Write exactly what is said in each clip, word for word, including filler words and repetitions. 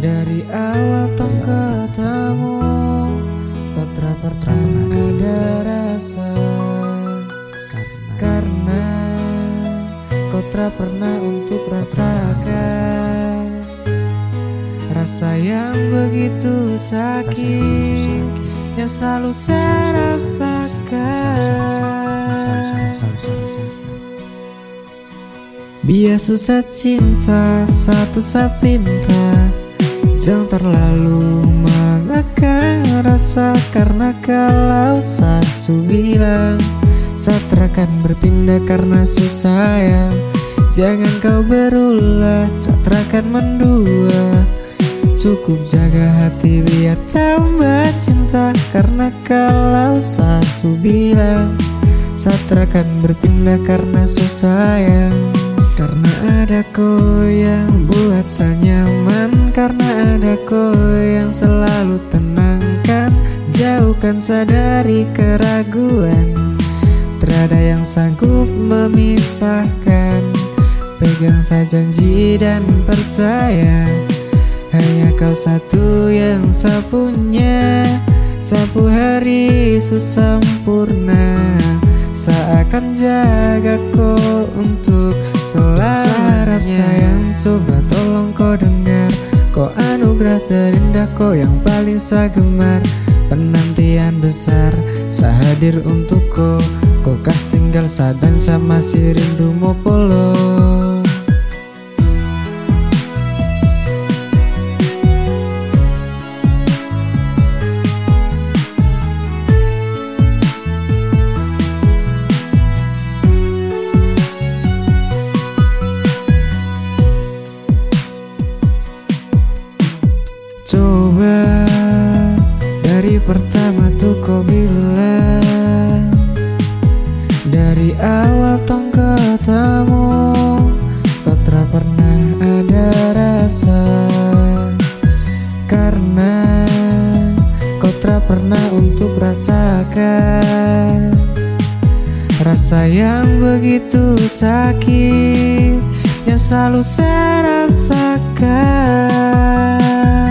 Dari awal tong ketemu, tak pernah ada rasa. Karena kau tak pernah untuk rasakan rasa yang begitu sakit yang selalu saya rasakan. Biar susah cinta, satu saya pinta, jangan terlalu mengekang rasa. Karena kalau satu bilang saat akan berpindah karena susah sayang, jangan kau berulah saat akan mendua. Cukup jaga hati biar tambah cinta. Karena kalau satu bilang saat akan berpindah karena susah sayang, karena ada kau yang buat saya nyaman. Karena ada kau yang selalu tenangkan, jauhkan saya dari keraguan. Tiada yang sanggup memisahkan, pegang saya janji dan percaya. Hanya kau satu yang saya punya, sapu hari sempurna. Saya akan jaga kau untuk selamanya. Sayang, coba tolong kau dengar, kau anugerah terindah, kau yang paling saya gemar. Penantian besar, saya hadir untuk kau. Kau kas tinggal saya dan saya masih rindu mau polo. Coba dari pertama tuh kau bilang, dari awal tong ketemu, kau tak pernah ada rasa. Karena kau tak pernah untuk rasakan rasa yang begitu sakit yang selalu saya rasakan.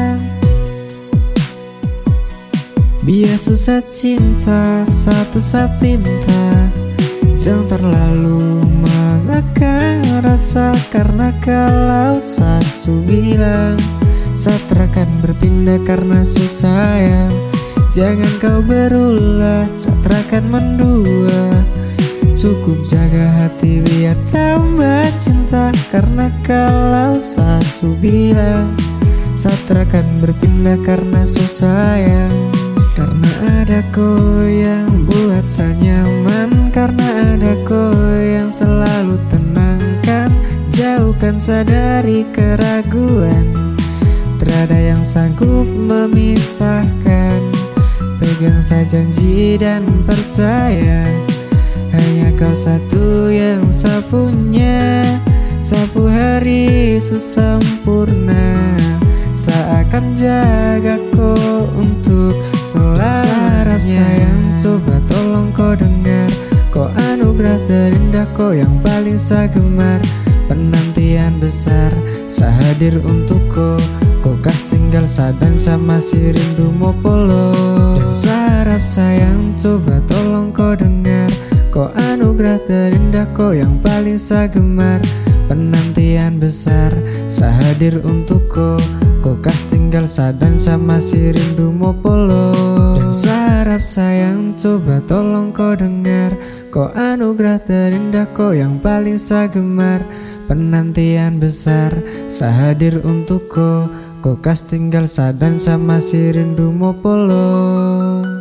Biar susah cinta, satu saya pinta, jangan terlalu mengekang rasa. Karena kalau satu bilang saat akan berpindah karena susah sayang, jangan kau berulah saat akan mendua. Cukup jaga hati biar tambah cinta. Karena kalau satu bilang saat akan berpindah karena susah sayang, karena ada kau yang buat saya nyaman. Karena ada kau yang selalu tenangkan, jauhkan saya dari keraguan. Tiada yang sanggup memisahkan, pegang saya janji dan percaya. Hanya kau satu yang saya punya, sapu hari sempurna. Saya akan jaga kau untuk selamanya. Sayang, coba tolong kau dengar, kau anugerah terindah, kau yang paling saya gemar. Penantian besar, saya hadir untuk kau. Kau kas tinggal saya dan saya masih rindu mau polo. Dan saya harap sayang, coba tolong kau dengar, kau anugerah terindah, kau yang paling saya gemar. Penantian besar, saya hadir untuk kau. Kau kas tinggal saya dan saya masih rindu mau polo. Dan saya harap sayang, coba tolong kau dengar, kau anugerah terindah, kau yang paling saya gemar. Penantian besar, saya hadir untuk kau. Kau kas tinggal saya dan saya masih rindu mau polo.